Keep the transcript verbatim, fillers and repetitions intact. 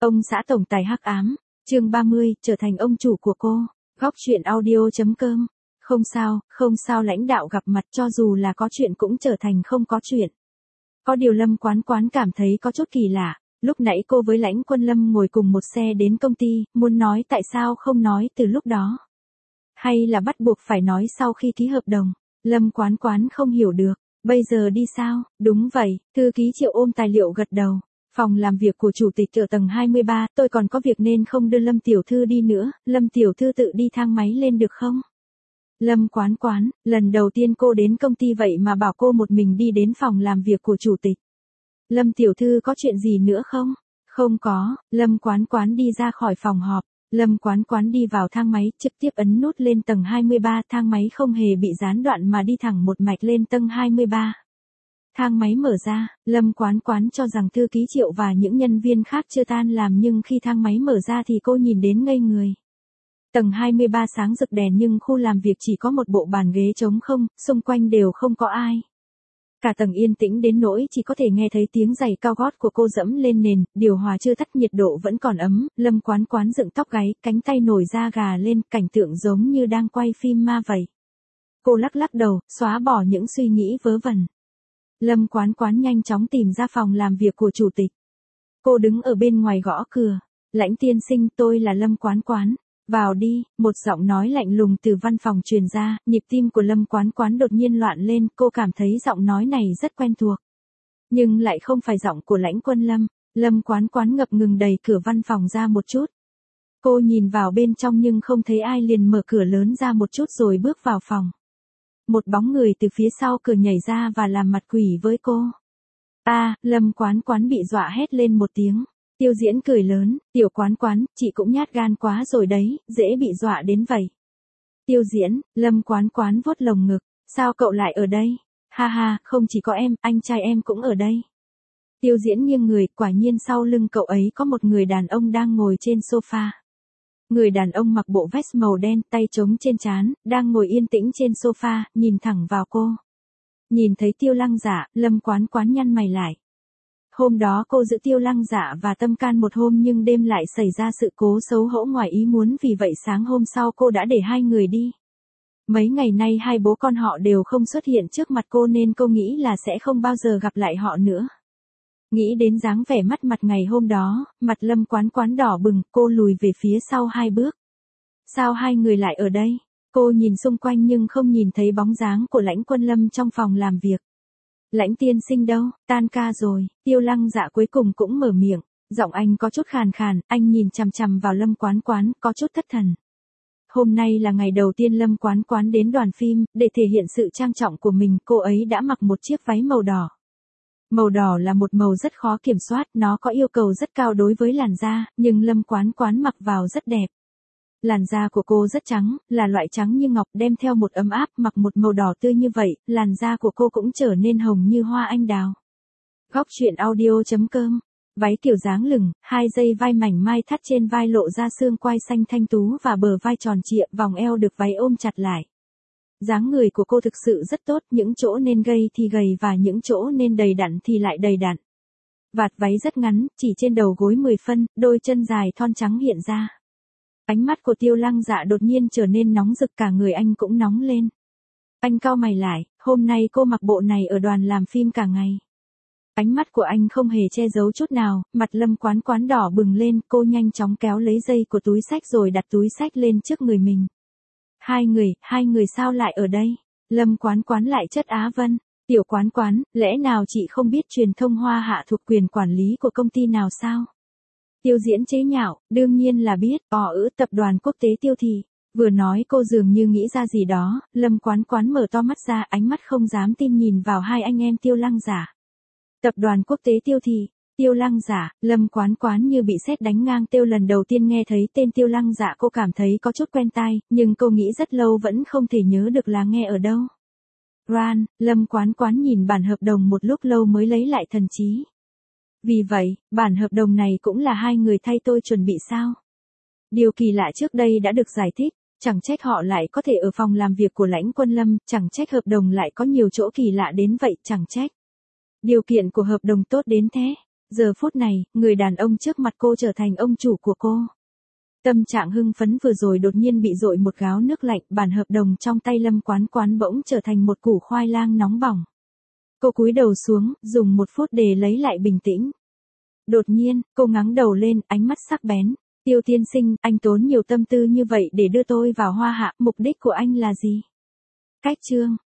Ông xã tổng tài hắc ám, chương ba mươi, trở thành ông chủ của cô. Góc chuyện audio.com. Không sao, không sao, lãnh đạo gặp mặt cho dù là có chuyện cũng trở thành không có chuyện. Có điều Lâm Quán Quán cảm thấy có chút kỳ lạ, lúc nãy cô với Lãnh Quân Lâm ngồi cùng một xe đến công ty, muốn nói tại sao không nói từ lúc đó. Hay là bắt buộc phải nói sau khi ký hợp đồng, Lâm Quán Quán không hiểu được, bây giờ đi sao, đúng vậy, thư ký Triệu ôm tài liệu gật đầu. Phòng làm việc của chủ tịch ở tầng hai mươi ba, tôi còn có việc nên không đưa Lâm tiểu thư đi nữa, Lâm tiểu thư tự đi thang máy lên được không? Lâm Quán Quán, lần đầu tiên cô đến công ty vậy mà bảo cô một mình đi đến phòng làm việc của chủ tịch. Lâm tiểu thư có chuyện gì nữa không? Không có, Lâm Quán Quán đi ra khỏi phòng họp, Lâm Quán Quán đi vào thang máy, trực tiếp ấn nút lên tầng hai mươi ba, thang máy không hề bị gián đoạn mà đi thẳng một mạch lên tầng hai mươi ba. Thang máy mở ra, Lâm Quán Quán cho rằng thư ký Triệu và những nhân viên khác chưa tan làm nhưng khi thang máy mở ra thì cô nhìn đến ngây người. Tầng hai mươi ba sáng rực đèn nhưng khu làm việc chỉ có một bộ bàn ghế trống không, xung quanh đều không có ai. Cả tầng yên tĩnh đến nỗi chỉ có thể nghe thấy tiếng giày cao gót của cô dẫm lên nền, điều hòa chưa tắt nhiệt độ vẫn còn ấm, Lâm Quán Quán dựng tóc gáy, cánh tay nổi da gà lên, cảnh tượng giống như đang quay phim ma vậy. Cô lắc lắc đầu, xóa bỏ những suy nghĩ vớ vẩn. Lâm Quán Quán nhanh chóng tìm ra phòng làm việc của chủ tịch. Cô đứng ở bên ngoài gõ cửa. Lãnh tiên sinh, tôi là Lâm Quán Quán. Vào đi, một giọng nói lạnh lùng từ văn phòng truyền ra, nhịp tim của Lâm Quán Quán đột nhiên loạn lên, cô cảm thấy giọng nói này rất quen thuộc. Nhưng lại không phải giọng của Lãnh Quân Lâm. Lâm Quán Quán ngập ngừng đẩy cửa văn phòng ra một chút. Cô nhìn vào bên trong nhưng không thấy ai liền mở cửa lớn ra một chút rồi bước vào phòng. Một bóng người từ phía sau cửa nhảy ra và làm mặt quỷ với cô. A, à, Lâm Quán Quán bị dọa hét lên một tiếng. Tiêu Diễn cười lớn, Tiểu Quán Quán, chị cũng nhát gan quá rồi đấy, dễ bị dọa đến vậy. Tiêu Diễn, Lâm Quán Quán vuốt lồng ngực, sao cậu lại ở đây? Ha ha, không chỉ có em, anh trai em cũng ở đây. Tiêu Diễn nghiêng người, quả nhiên sau lưng cậu ấy có một người đàn ông đang ngồi trên sofa. Người đàn ông mặc bộ vest màu đen, tay trống trên trán, đang ngồi yên tĩnh trên sofa, nhìn thẳng vào cô. Nhìn thấy Tiêu Lăng Dạ, Lâm Quán Quán nhăn mày lại. Hôm đó cô giữ Tiêu Lăng Dạ và Tâm Can một hôm nhưng đêm lại xảy ra sự cố xấu hổ ngoài ý muốn, vì vậy sáng hôm sau cô đã để hai người đi. Mấy ngày nay hai bố con họ đều không xuất hiện trước mặt cô nên cô nghĩ là sẽ không bao giờ gặp lại họ nữa. Nghĩ đến dáng vẻ mắt mặt ngày hôm đó, mặt Lâm Quán Quán đỏ bừng, cô lùi về phía sau hai bước. Sao hai người lại ở đây? Cô nhìn xung quanh nhưng không nhìn thấy bóng dáng của Lãnh Quân Lâm trong phòng làm việc. Lãnh tiên sinh đâu, tan ca rồi, Tiêu Lăng Dạ cuối cùng cũng mở miệng, giọng anh có chút khàn khàn, anh nhìn chằm chằm vào Lâm Quán Quán, có chút thất thần. Hôm nay là ngày đầu tiên Lâm Quán Quán đến đoàn phim, để thể hiện sự trang trọng của mình, cô ấy đã mặc một chiếc váy màu đỏ. Màu đỏ là một màu rất khó kiểm soát, nó có yêu cầu rất cao đối với làn da, nhưng Lâm Quán Quán mặc vào rất đẹp. Làn da của cô rất trắng, là loại trắng như ngọc, đem theo một ấm áp, mặc một màu đỏ tươi như vậy, làn da của cô cũng trở nên hồng như hoa anh đào. Góc chuyện audio.com. Váy kiểu dáng lửng, hai dây vai mảnh mai thắt trên vai lộ ra xương quai xanh thanh tú và bờ vai tròn trịa, vòng eo được váy ôm chặt lại. Dáng người của cô thực sự rất tốt, những chỗ nên gầy thì gầy và những chỗ nên đầy đặn thì lại đầy đặn. Vạt váy rất ngắn, chỉ trên đầu gối mười phân, đôi chân dài thon trắng hiện ra. Ánh mắt của Tiêu Lăng Dạ đột nhiên trở nên nóng rực, cả người anh cũng nóng lên. Anh cau mày lại, hôm nay cô mặc bộ này ở đoàn làm phim cả ngày. Ánh mắt của anh không hề che giấu chút nào, mặt Lâm Quán Quán đỏ bừng lên, cô nhanh chóng kéo lấy dây của túi xách rồi đặt túi xách lên trước người mình. Hai người, hai người sao lại ở đây? Lâm Quán Quán lại chất Á Vân. Tiểu Quán Quán, lẽ nào chị không biết truyền thông Hoa Hạ thuộc quyền quản lý của công ty nào sao? Tiêu Diễn chế nhạo, đương nhiên là biết, ỏ ữ tập đoàn quốc tế Tiêu Thị. Vừa nói cô dường như nghĩ ra gì đó, Lâm Quán Quán mở to mắt ra, ánh mắt không dám tin nhìn vào hai anh em Tiêu Lăng Dạ. Tập đoàn quốc tế Tiêu Thị, Tiêu Lăng Dạ, Lâm Quán Quán như bị sét đánh ngang tiêu, lần đầu tiên nghe thấy tên Tiêu Lăng Dạ cô cảm thấy có chút quen tai, nhưng cô nghĩ rất lâu vẫn không thể nhớ được là nghe ở đâu. Ran, Lâm Quán Quán nhìn bản hợp đồng một lúc lâu mới lấy lại thần trí. Vì vậy, bản hợp đồng này cũng là hai người thay tôi chuẩn bị sao? Điều kỳ lạ trước đây đã được giải thích, chẳng trách họ lại có thể ở phòng làm việc của Lãnh Quân Lâm, chẳng trách hợp đồng lại có nhiều chỗ kỳ lạ đến vậy, chẳng trách. Điều kiện của hợp đồng tốt đến thế. Giờ phút này, người đàn ông trước mặt cô trở thành ông chủ của cô. Tâm trạng hưng phấn vừa rồi đột nhiên bị dội một gáo nước lạnh, bản hợp đồng trong tay Lâm Quán Quán bỗng trở thành một củ khoai lang nóng bỏng. Cô cúi đầu xuống, dùng một phút để lấy lại bình tĩnh. Đột nhiên, cô ngẩng đầu lên, ánh mắt sắc bén. Tiêu tiên sinh, anh tốn nhiều tâm tư như vậy để đưa tôi vào Hoa Hạ, mục đích của anh là gì? Cách chương